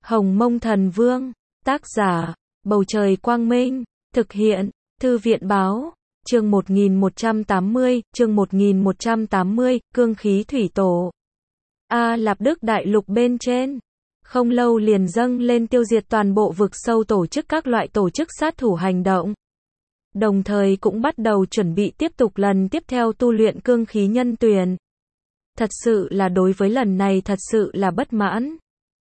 Hồng Mông Thần Vương, tác giả, Bầu Trời Quang Minh, thực hiện, Thư viện Báo, chương 1180, Cương Khí Thủy Tổ. A Lạp Đức Đại Lục bên trên, không lâu liền dâng lên tiêu diệt toàn bộ vực sâu tổ chức các loại tổ chức sát thủ hành động. Đồng thời cũng bắt đầu chuẩn bị tiếp tục lần tiếp theo tu luyện cương khí nhân tuyền. Thật sự là đối với lần này thật sự là bất mãn.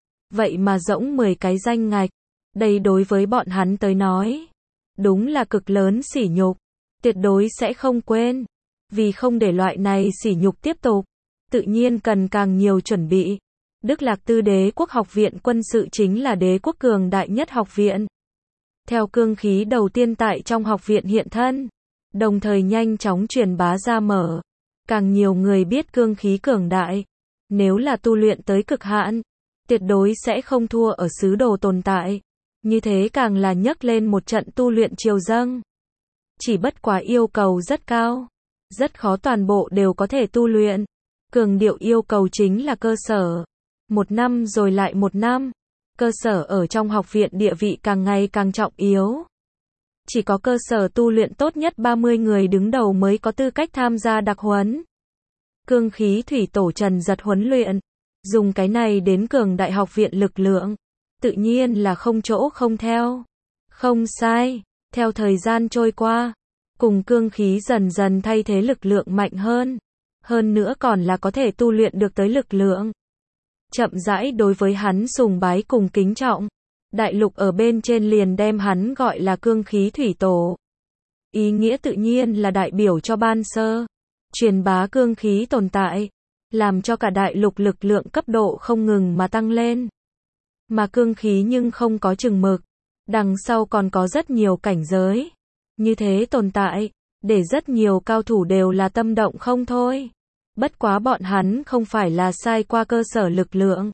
Vậy mà rỗng 10 cái danh ngạch, đây đối với bọn hắn tới nói, đúng là cực lớn sỉ nhục, tuyệt đối sẽ không quên. Vì không để loại này sỉ nhục tiếp tục, tự nhiên cần càng nhiều chuẩn bị. Đức Lạc Tư Đế quốc học viện quân sự chính là đế quốc cường đại nhất học viện. Theo cương khí đầu tiên tại trong học viện hiện thân, đồng thời nhanh chóng truyền bá ra mở. Càng nhiều người biết cương khí cường đại, nếu là tu luyện tới cực hạn, tuyệt đối sẽ không thua ở sứ đồ tồn tại. Như thế càng là nhấc lên một trận tu luyện triều dâng. Chỉ bất quá yêu cầu rất cao, rất khó toàn bộ đều có thể tu luyện. Cường điệu yêu cầu chính là cơ sở. Một năm rồi lại một năm, cơ sở ở trong học viện địa vị càng ngày càng trọng yếu. Chỉ có cơ sở tu luyện tốt nhất 30 người đứng đầu mới có tư cách tham gia đặc huấn. Cương khí thủy tổ Trần Giật huấn luyện, dùng cái này đến cường đại học viện lực lượng, tự nhiên là không chỗ không theo. Không sai, theo thời gian trôi qua, cùng cương khí dần dần thay thế lực lượng mạnh hơn. Hơn nữa còn là có thể tu luyện được tới lực lượng. Chậm rãi đối với hắn sùng bái cùng kính trọng. Đại lục ở bên trên liền đem hắn gọi là cương khí thủy tổ. Ý nghĩa tự nhiên là đại biểu cho ban sơ, truyền bá cương khí tồn tại, làm cho cả đại lục lực lượng cấp độ không ngừng mà tăng lên. Mà cương khí nhưng không có chừng mực, đằng sau còn có rất nhiều cảnh giới. Như thế tồn tại, để rất nhiều cao thủ đều là tâm động không thôi. Bất quá bọn hắn không phải là sai qua cơ sở lực lượng,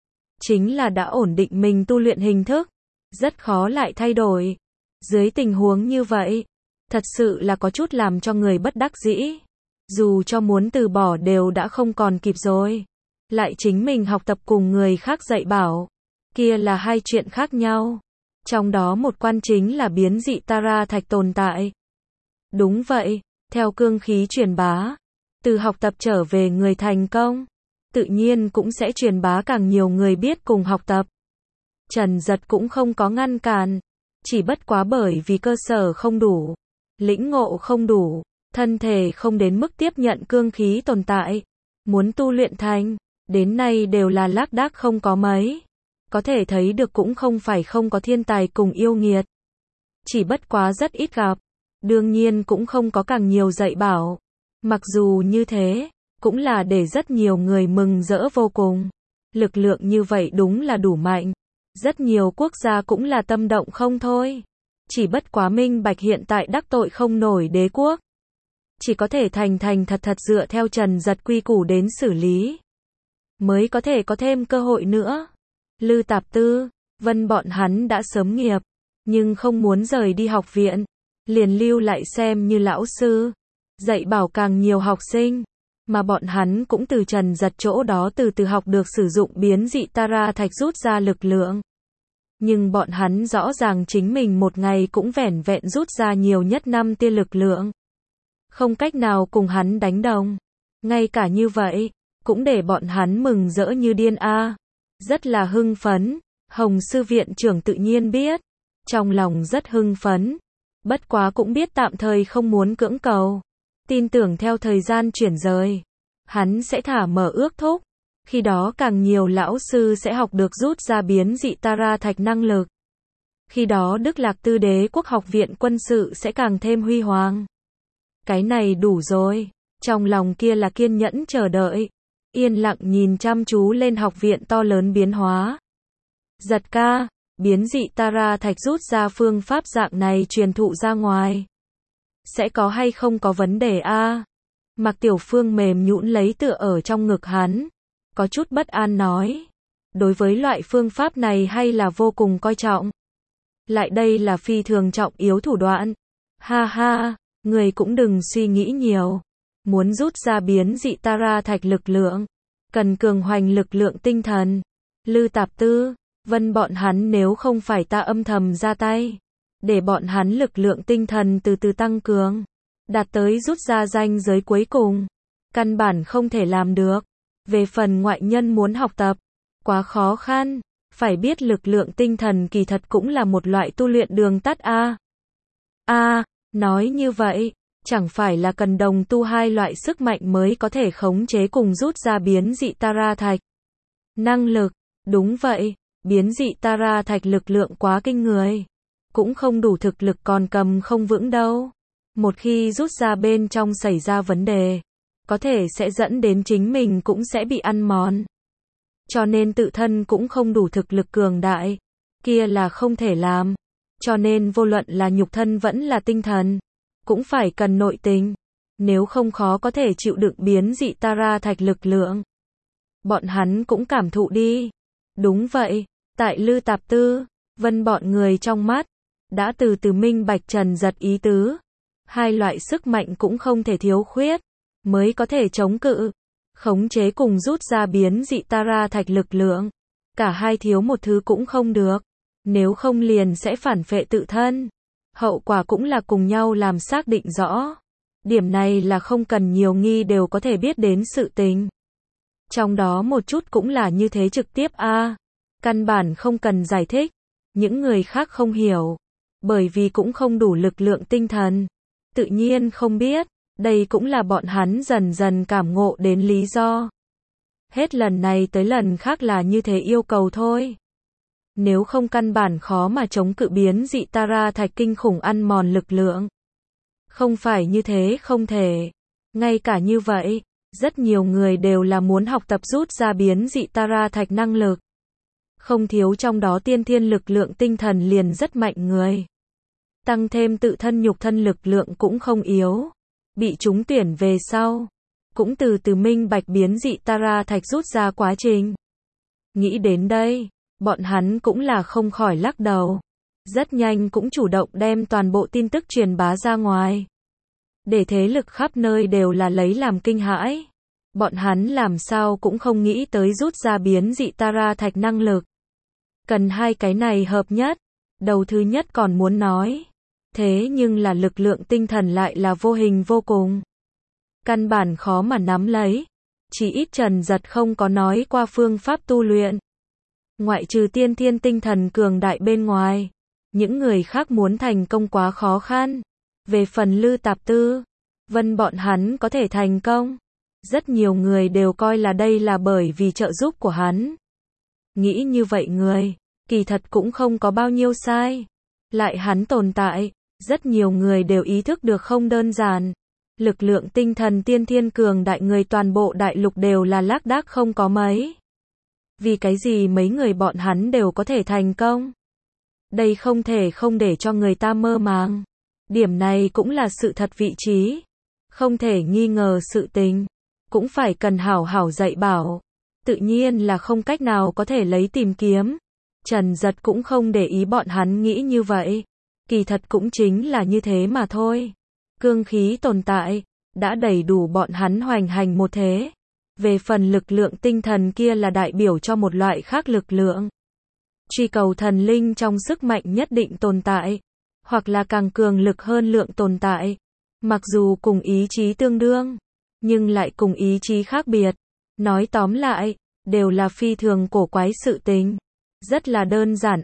chính là đã ổn định mình tu luyện hình thức, rất khó lại thay đổi. Dưới tình huống như vậy, thật sự là có chút làm cho người bất đắc dĩ. Dù cho muốn từ bỏ đều đã không còn kịp rồi. Lại chính mình học tập cùng người khác dạy bảo, kia là hai chuyện khác nhau. Trong đó một quan chính là biến dị Tara thạch tồn tại. Đúng vậy, theo cương khí truyền bá, từ học tập trở về người thành công, tự nhiên cũng sẽ truyền bá càng nhiều người biết cùng học tập. Trần Giật cũng không có ngăn cản, chỉ bất quá bởi vì cơ sở không đủ, lĩnh ngộ không đủ, thân thể không đến mức tiếp nhận cương khí tồn tại, muốn tu luyện thành, đến nay đều là lác đác không có mấy. Có thể thấy được cũng không phải không có thiên tài cùng yêu nghiệt, chỉ bất quá rất ít gặp, đương nhiên cũng không có càng nhiều dạy bảo. Mặc dù như thế, cũng là để rất nhiều người mừng rỡ vô cùng. Lực lượng như vậy đúng là đủ mạnh. Rất nhiều quốc gia cũng là tâm động không thôi. Chỉ bất quá minh bạch hiện tại đắc tội không nổi đế quốc. Chỉ có thể thành thật dựa theo Trần Giật quy củ đến xử lý. Mới có thể có thêm cơ hội nữa. Lư Tạp Tư, Vân bọn hắn đã sớm nghiệp. Nhưng không muốn rời đi học viện. Liền lưu lại xem như lão sư. Dạy bảo càng nhiều học sinh, mà bọn hắn cũng từ Trần Giật chỗ đó từ từ học được sử dụng biến dị Tara thạch rút ra lực lượng. Nhưng bọn hắn rõ ràng chính mình một ngày cũng vẻn vẹn rút ra nhiều nhất 5 tia lực lượng. Không cách nào cùng hắn đánh đồng. Ngay cả như vậy, cũng để bọn hắn mừng rỡ như điên a. Rất là hưng phấn, Hồng sư viện trưởng tự nhiên biết, trong lòng rất hưng phấn, bất quá cũng biết tạm thời không muốn cưỡng cầu. Tin tưởng theo thời gian chuyển rời, hắn sẽ thả mở ước thúc. Khi đó càng nhiều lão sư sẽ học được rút ra biến dị Tara thạch năng lực. Khi đó Đức Lạc Tư Đế quốc học viện quân sự sẽ càng thêm huy hoàng. Cái này đủ rồi. Trong lòng kia là kiên nhẫn chờ đợi, yên lặng nhìn chăm chú lên học viện to lớn biến hóa. Giật ca, biến dị Tara thạch rút ra phương pháp dạng này truyền thụ ra ngoài, sẽ có hay không có vấn đề a? Mạc Tiểu Phương mềm nhũn lấy tựa ở trong ngực hắn, có chút bất an nói. Đối với loại phương pháp này hay là vô cùng coi trọng. Lại đây là phi thường trọng yếu thủ đoạn. Ha ha, người cũng đừng suy nghĩ nhiều. Muốn rút ra biến dị Tara thạch lực lượng, cần cường hoành lực lượng tinh thần. Lư Tạp Tư, Vân bọn hắn nếu không phải ta âm thầm ra tay, để bọn hắn lực lượng tinh thần từ từ tăng cường, đạt tới rút ra ranh giới cuối cùng, căn bản không thể làm được. Về phần ngoại nhân muốn học tập, quá khó khăn, phải biết lực lượng tinh thần kỳ thật cũng là một loại tu luyện đường tắt a. Nói như vậy, chẳng phải là cần đồng tu hai loại sức mạnh mới có thể khống chế cùng rút ra biến dị Tara thạch. Năng lực, đúng vậy, biến dị Tara thạch lực lượng quá kinh người, cũng không đủ thực lực còn cầm không vững đâu. Một khi rút ra bên trong xảy ra vấn đề, có thể sẽ dẫn đến chính mình cũng sẽ bị ăn mòn. Cho nên tự thân cũng không đủ thực lực cường đại, kia là không thể làm. Cho nên vô luận là nhục thân vẫn là tinh thần, cũng phải cần nội tình, nếu không khó có thể chịu đựng biến dị Tara thạch lực lượng. Bọn hắn cũng cảm thụ đi. Đúng vậy, tại Lư Tạp Tư, Vân bọn người trong mắt, đã từ từ minh bạch Trần Giật ý tứ. Hai loại sức mạnh cũng không thể thiếu khuyết, mới có thể chống cự, khống chế cùng rút ra biến dị Tara thạch lực lượng. Cả hai thiếu một thứ cũng không được, nếu không liền sẽ phản phệ tự thân. Hậu quả cũng là cùng nhau làm xác định rõ. Điểm này là không cần nhiều nghi đều có thể biết đến sự tình. Trong đó một chút cũng là như thế trực tiếp căn bản không cần giải thích. Những người khác không hiểu, bởi vì cũng không đủ lực lượng tinh thần, tự nhiên không biết. Đây cũng là bọn hắn dần dần cảm ngộ đến lý do. Hết lần này tới lần khác là như thế yêu cầu thôi. Nếu không căn bản khó mà chống cự biến dị Tara thạch kinh khủng ăn mòn lực lượng. Không phải như thế không thể. Ngay cả như vậy, rất nhiều người đều là muốn học tập rút ra biến dị Tara thạch năng lực. Không thiếu trong đó tiên thiên lực lượng tinh thần liền rất mạnh người. Tăng thêm tự thân nhục thân lực lượng cũng không yếu. Bị trúng tuyển về sau, cũng từ từ minh bạch biến dị Tara thạch rút ra quá trình. Nghĩ đến đây, bọn hắn cũng là không khỏi lắc đầu. Rất nhanh cũng chủ động đem toàn bộ tin tức truyền bá ra ngoài. Để thế lực khắp nơi đều là lấy làm kinh hãi. Bọn hắn làm sao cũng không nghĩ tới rút ra biến dị Tara thạch năng lực. Cần hai cái này hợp nhất. Đầu thứ nhất còn muốn nói. Thế nhưng là lực lượng tinh thần lại là vô hình vô cùng. Căn bản khó mà nắm lấy. Chỉ ít Trần Giật không có nói qua phương pháp tu luyện. Ngoại trừ tiên thiên tinh thần cường đại bên ngoài, những người khác muốn thành công quá khó khăn. Về phần Lư Tạp Tư, Vân bọn hắn có thể thành công. Rất nhiều người đều coi là đây là bởi vì trợ giúp của hắn. Nghĩ như vậy người, kỳ thật cũng không có bao nhiêu sai. Lại hắn tồn tại, rất nhiều người đều ý thức được không đơn giản. Lực lượng tinh thần tiên thiên cường đại người toàn bộ đại lục đều là lác đác không có mấy. Vì cái gì mấy người bọn hắn đều có thể thành công? Đây không thể không để cho người ta mơ màng. Điểm này cũng là sự thật vị trí. Không thể nghi ngờ sự tình. Cũng phải cần hảo hảo dạy bảo. Tự nhiên là không cách nào có thể lấy tìm kiếm. Trần Giật cũng không để ý bọn hắn nghĩ như vậy. Kỳ thật cũng chính là như thế mà thôi. Cương khí tồn tại, đã đầy đủ bọn hắn hoành hành một thế. Về phần lực lượng tinh thần kia là đại biểu cho một loại khác lực lượng. Truy cầu thần linh trong sức mạnh nhất định tồn tại, hoặc là càng cường lực hơn lượng tồn tại. Mặc dù cùng ý chí tương đương, nhưng lại cùng ý chí khác biệt. Nói tóm lại, đều là phi thường cổ quái sự tình. Rất là đơn giản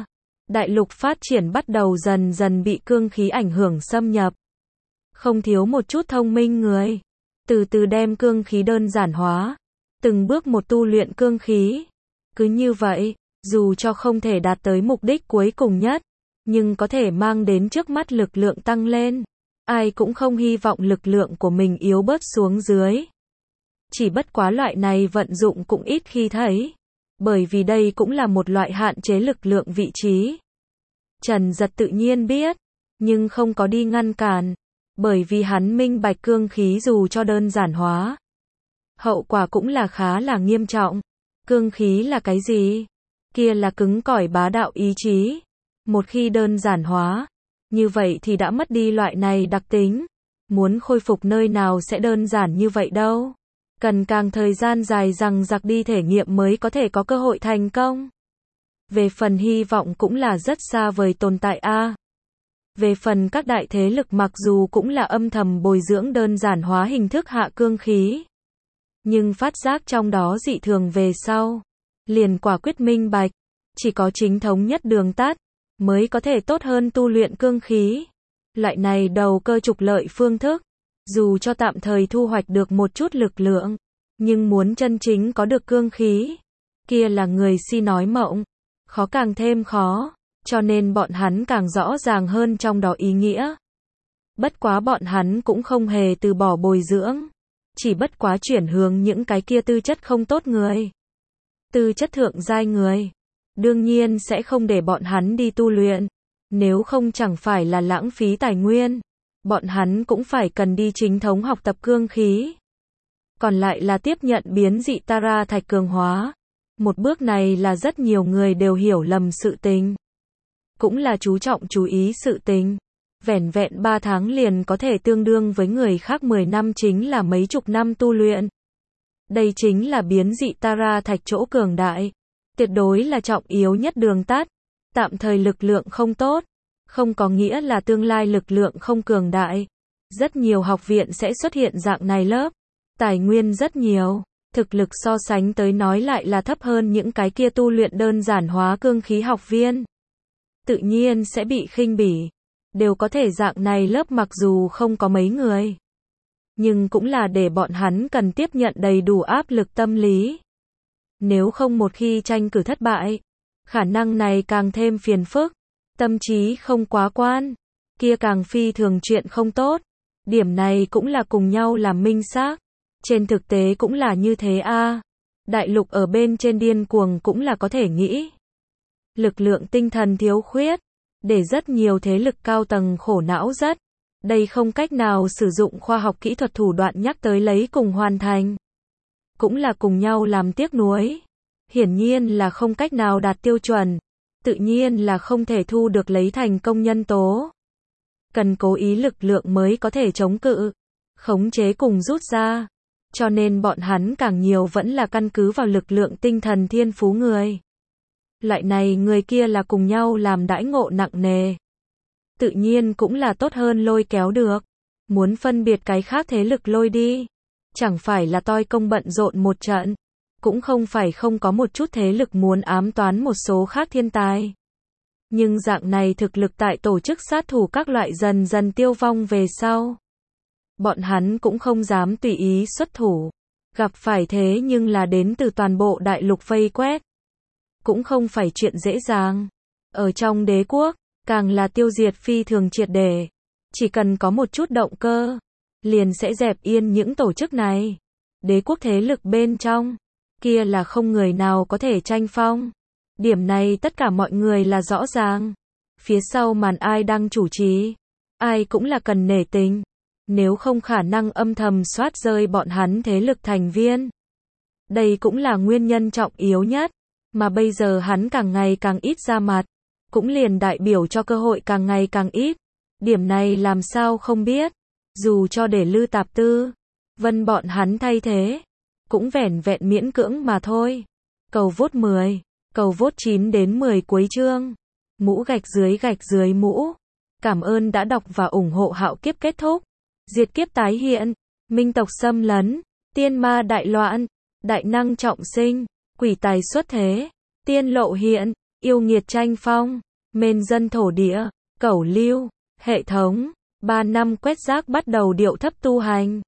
Đại lục phát triển bắt đầu dần dần bị cương khí ảnh hưởng xâm nhập. Không thiếu một chút thông minh người. Từ từ đem cương khí đơn giản hóa. Từng bước một tu luyện cương khí. Cứ như vậy, dù cho không thể đạt tới mục đích cuối cùng nhất, nhưng có thể mang đến trước mắt lực lượng tăng lên. Ai cũng không hy vọng lực lượng của mình yếu bớt xuống dưới. Chỉ bất quá loại này vận dụng cũng ít khi thấy. Bởi vì đây cũng là một loại hạn chế lực lượng vị trí. Trần Giật tự nhiên biết, nhưng không có đi ngăn cản. Bởi vì hắn minh bạch cương khí dù cho đơn giản hóa, hậu quả cũng là khá là nghiêm trọng. Cương khí là cái gì? Kia là cứng cỏi bá đạo ý chí. Một khi đơn giản hóa, như vậy thì đã mất đi loại này đặc tính. Muốn khôi phục nơi nào sẽ đơn giản như vậy đâu. Cần càng thời gian dài dằng dặc đi thể nghiệm mới có thể có cơ hội thành công. Về phần hy vọng cũng là rất xa vời tồn tại a. Về phần các đại thế lực mặc dù cũng là âm thầm bồi dưỡng đơn giản hóa hình thức hạ cương khí, nhưng phát giác trong đó dị thường về sau, liền quả quyết minh bạch, chỉ có chính thống nhất đường tắt, mới có thể tốt hơn tu luyện cương khí. Loại này đầu cơ trục lợi phương thức, dù cho tạm thời thu hoạch được một chút lực lượng, nhưng muốn chân chính có được cương khí, kia là người si nói mộng, khó càng thêm khó, cho nên bọn hắn càng rõ ràng hơn trong đó ý nghĩa. Bất quá bọn hắn cũng không hề từ bỏ bồi dưỡng, chỉ bất quá chuyển hướng những cái kia tư chất không tốt người. Tư chất thượng giai người, đương nhiên sẽ không để bọn hắn đi tu luyện, nếu không chẳng phải là lãng phí tài nguyên, bọn hắn cũng phải cần đi chính thống học tập cương khí. Còn lại là tiếp nhận biến dị Tara thạch cường hóa. Một bước này là rất nhiều người đều hiểu lầm sự tình. Cũng là chú trọng chú ý sự tình. Vẻn vẹn 3 tháng liền có thể tương đương với người khác 10 năm chính là mấy chục năm tu luyện. Đây chính là biến dị Tara thạch chỗ cường đại. Tuyệt đối là trọng yếu nhất đường tắt. Tạm thời lực lượng không tốt, không có nghĩa là tương lai lực lượng không cường đại. Rất nhiều học viện sẽ xuất hiện dạng này lớp. Tài nguyên rất nhiều, thực lực so sánh tới nói lại là thấp hơn những cái kia tu luyện đơn giản hóa cương khí học viên. Tự nhiên sẽ bị khinh bỉ. Đều có thể dạng này lớp mặc dù không có mấy người, nhưng cũng là để bọn hắn cần tiếp nhận đầy đủ áp lực tâm lý. Nếu không một khi tranh cử thất bại, khả năng này càng thêm phiền phức, tâm trí không quá quan, kia càng phi thường chuyện không tốt. Điểm này cũng là cùng nhau làm minh xác. Trên thực tế cũng là như thế a. Đại lục ở bên trên điên cuồng cũng là có thể nghĩ. Lực lượng tinh thần thiếu khuyết, để rất nhiều thế lực cao tầng khổ não rất. Đây không cách nào sử dụng khoa học kỹ thuật thủ đoạn nhắc tới lấy cùng hoàn thành. Cũng là cùng nhau làm tiếc nuối. Hiển nhiên là không cách nào đạt tiêu chuẩn. Tự nhiên là không thể thu được lấy thành công nhân tố. Cần cố ý lực lượng mới có thể chống cự, khống chế cùng rút ra. Cho nên bọn hắn càng nhiều vẫn là căn cứ vào lực lượng tinh thần thiên phú người. Loại này người kia là cùng nhau làm đãi ngộ nặng nề. Tự nhiên cũng là tốt hơn lôi kéo được. Muốn phân biệt cái khác thế lực lôi đi. Chẳng phải là toi công bận rộn một trận. Cũng không phải không có một chút thế lực muốn ám toán một số khác thiên tài. Nhưng dạng này thực lực tại tổ chức sát thủ các loại dần dần tiêu vong về sau. Bọn hắn cũng không dám tùy ý xuất thủ. Gặp phải thế nhưng là đến từ toàn bộ đại lục vây quét. Cũng không phải chuyện dễ dàng. Ở trong đế quốc, càng là tiêu diệt phi thường triệt để. Chỉ cần có một chút động cơ, liền sẽ dẹp yên những tổ chức này. Đế quốc thế lực bên trong, kia là không người nào có thể tranh phong. Điểm này tất cả mọi người là rõ ràng. Phía sau màn ai đang chủ trì, ai cũng là cần nể tình. Nếu không khả năng âm thầm soát rơi bọn hắn thế lực thành viên. Đây cũng là nguyên nhân trọng yếu nhất. Mà bây giờ hắn càng ngày càng ít ra mặt. Cũng liền đại biểu cho cơ hội càng ngày càng ít. Điểm này làm sao không biết. Dù cho để Lư Tạp Tư, Vân bọn hắn thay thế. Cũng vẻn vẹn miễn cưỡng mà thôi. Cầu vote 10. Cầu vote 9 đến 10 cuối chương. Mũ gạch dưới mũ. Cảm ơn đã đọc và ủng hộ Hạo Kiếp kết thúc. Diệt kiếp tái hiện. Minh tộc xâm lấn. Tiên ma đại loạn. Đại năng trọng sinh. Quỷ tài xuất thế. Tiên lộ hiện. Yêu nghiệt tranh phong. Mên dân thổ địa. Cẩu lưu. Hệ thống. 3 năm quét rác bắt đầu điệu thấp tu hành.